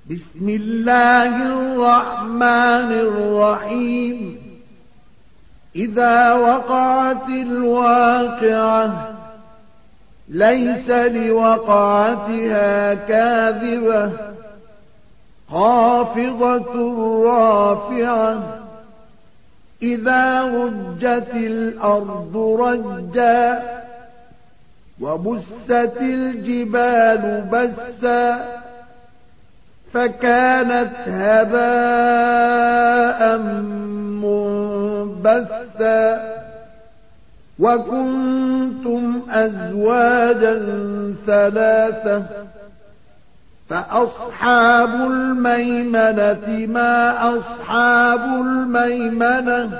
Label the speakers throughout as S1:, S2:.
S1: بسم الله الرحمن الرحيم إذا وقعت الواقعة ليس لوقعتها كاذبة خافضة رافعة إذا رجت الأرض رجا وبست الجبال بسا فكانت هباء منبثا وكنتم أزواجا ثلاثة فأصحاب الميمنة ما أصحاب الميمنة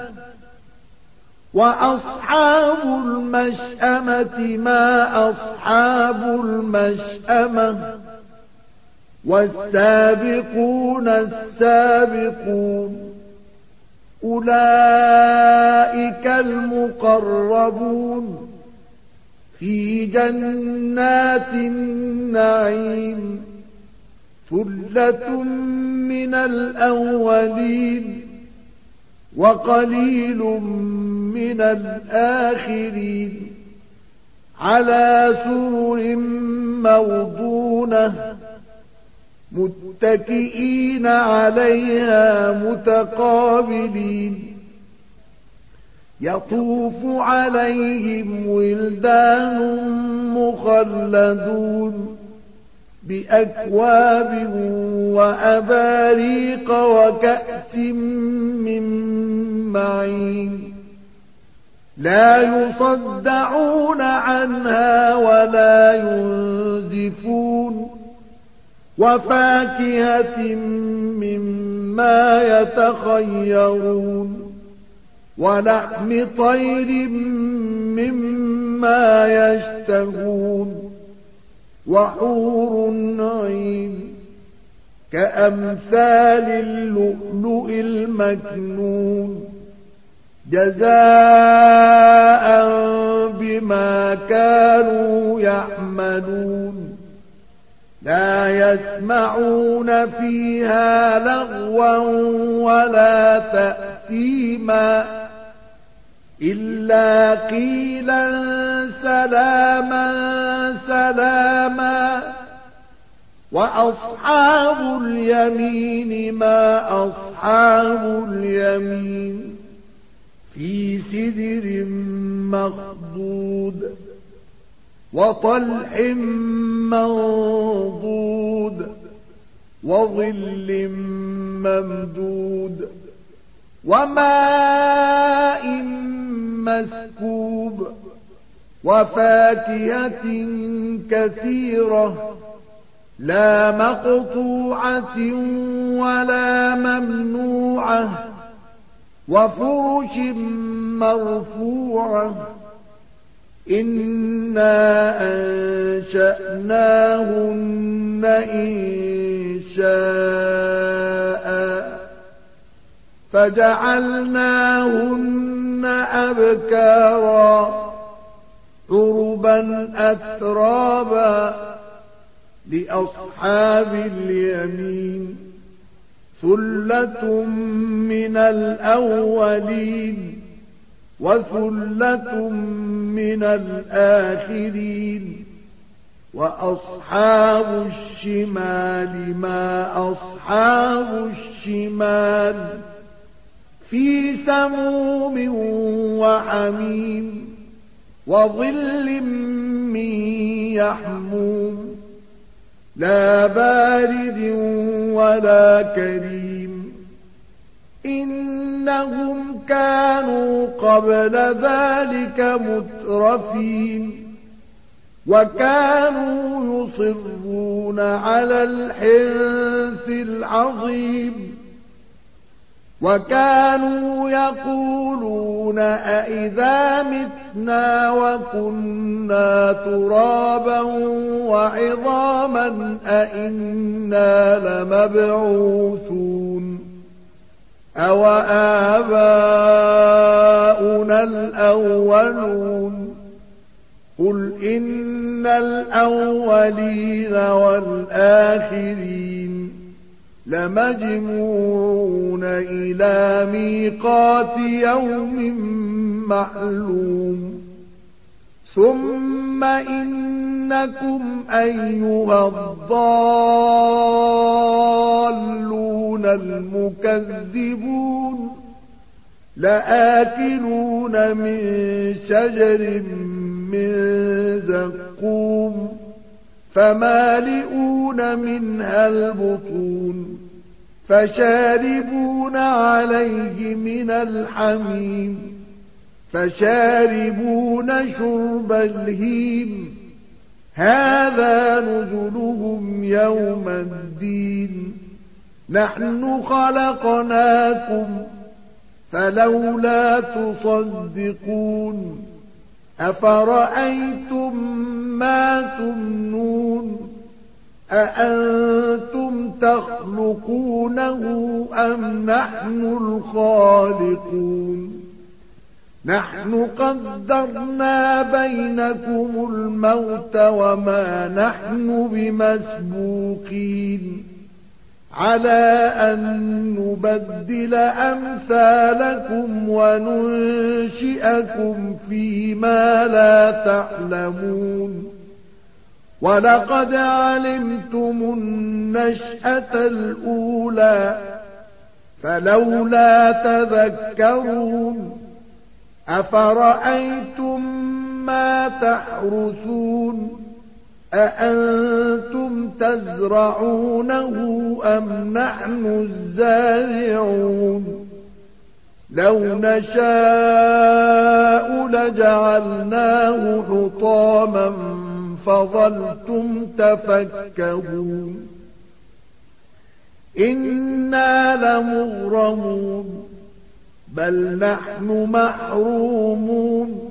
S1: وأصحاب المشأمة ما أصحاب المشأمة والسابقون السابقون أولئك المقربون في جنات النعيم ثلة من الأولين وقليل من الآخرين على سرر موضونة متكئين عليها متقابلين يطوف عليهم ولدان مخلدون بأكواب وأباريق وكأس من معين لا يصدعون عنها ولا ينزفون وفاكهة مما يتخيرون ولحم طير مما يشتهون وحور عين كأمثال اللؤلؤ المكنون جزاء بما كانوا يعملون لا يسمعون فيها لغوا ولا تأثيما إلا قيلا سلاما سلاما وأصحاب اليمين ما أصحاب اليمين في سدر مخضود وطلح منضود وظل ممدود وماء مسكوب وفاكهة كثيرة لا مقطوعة ولا ممنوعة وفرش مرفوعة إنا أنشأناهن إنشاء فجعلناهن أبكارا عربا أترابا لأصحاب اليمين ثلة من الأولين وثلة من الآخرين وأصحاب الشمال ما أصحاب الشمال في سموم وحميم وظل من يحموم لا بارد ولا كريم إنهم كانوا قبل ذلك مترفين وكانوا يصرون على الحنث العظيم وكانوا يقولون أئذا متنا وكنا ترابا وعظاما أئنا لمبعوثون أو آباؤنا الأولون قل إن الأولين والآخرين لمجموعون إلى ميقات يوم معلوم ثم إنكم أيها الضالون المكذبون لآكلون من شجر من زقوم فمالئون منها البطون فشاربون عليه من الحميم فشاربون شرب الهيم هذا نزلهم يوم الدين نحن خلقناكم فلولا تصدقون أفرأيتم ما تمنون أأنتم تخلقونه أم نحن الخالقون نحن قدرنا بينكم الموت وما نحن بمسبوقين على أن نبدل أمثالكم وننشئكم فيما لا تعلمون ولقد علمتم النشأة الأولى فلولا تذكرون أفرأيتم ما تحرثون أأنتم تزرعونه أم نحن الزارعون لو نشاء لجعلناه حطاما فظلتم تفكهون إنا لمغرمون بل نحن محرومون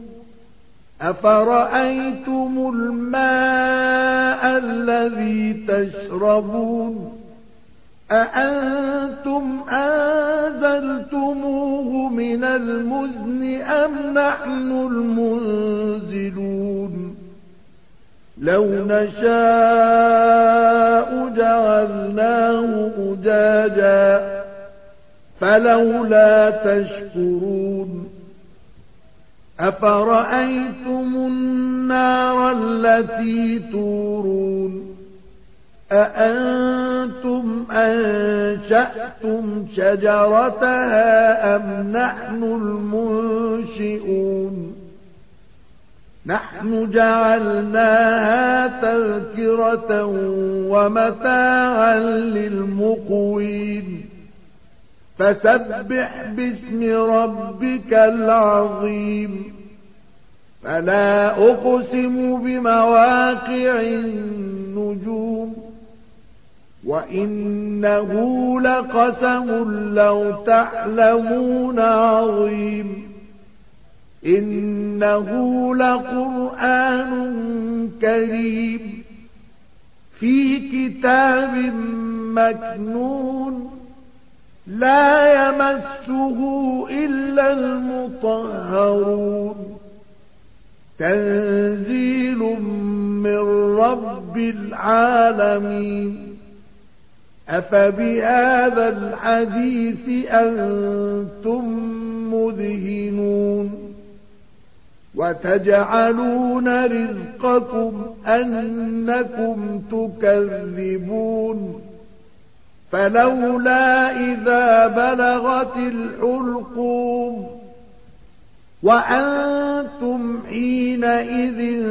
S1: أفرأيتم الماء الذي تشربون أأنتم أنزلتموه من المزن أم نحن المنزلون لو نشاء جعلناه أجاجا فلولا تشكرون أفرأيتم النار التي تورون أأنتم أنشأتم شجرتها أم نحن المنشئون نحن جعلناها تذكرة ومتاعا للمقوين فسبح باسم ربك العظيم فلا أقسم بمواقع النجوم وإنه لقسم لو تعلمون عظيم إنه لقرآن كريم في كتاب مكنون لا يمسه إلا المطهرون تنزيل من رب العالمين أفبهذا الحديث أنتم مدهنون وتجعلون رزقكم أنكم تكذبون فلولا إذا بلغت الحلقوم وأنتم حينئذ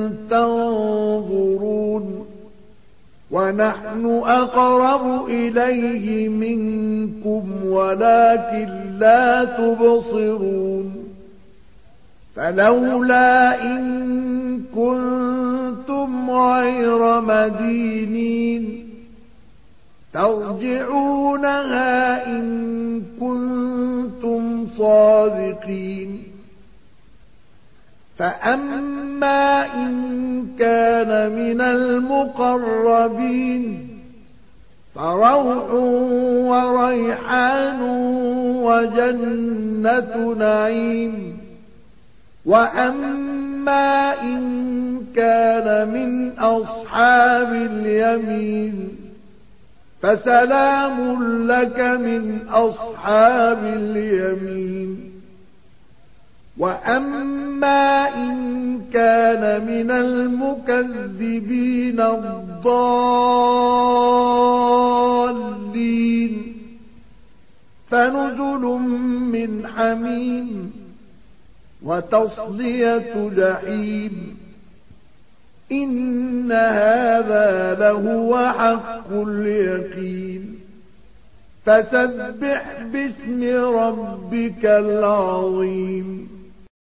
S1: تنظرون ونحن أقرب إليه منكم ولكن لا تبصرون فلولا إن كنتم غير مدينين ترجعونها إن كنتم صادقين فأما إن كان من المقربين فروح وريحان وجنة نعيم وأما إن كان من أصحاب اليمين فسلام لك من أصحاب اليمين. وأما إن كان من المكذبين الضالين فنزل من حميم وتصلية جحيم. إن هذا لهو حق اليقين. فسبح باسم ربك العظيم.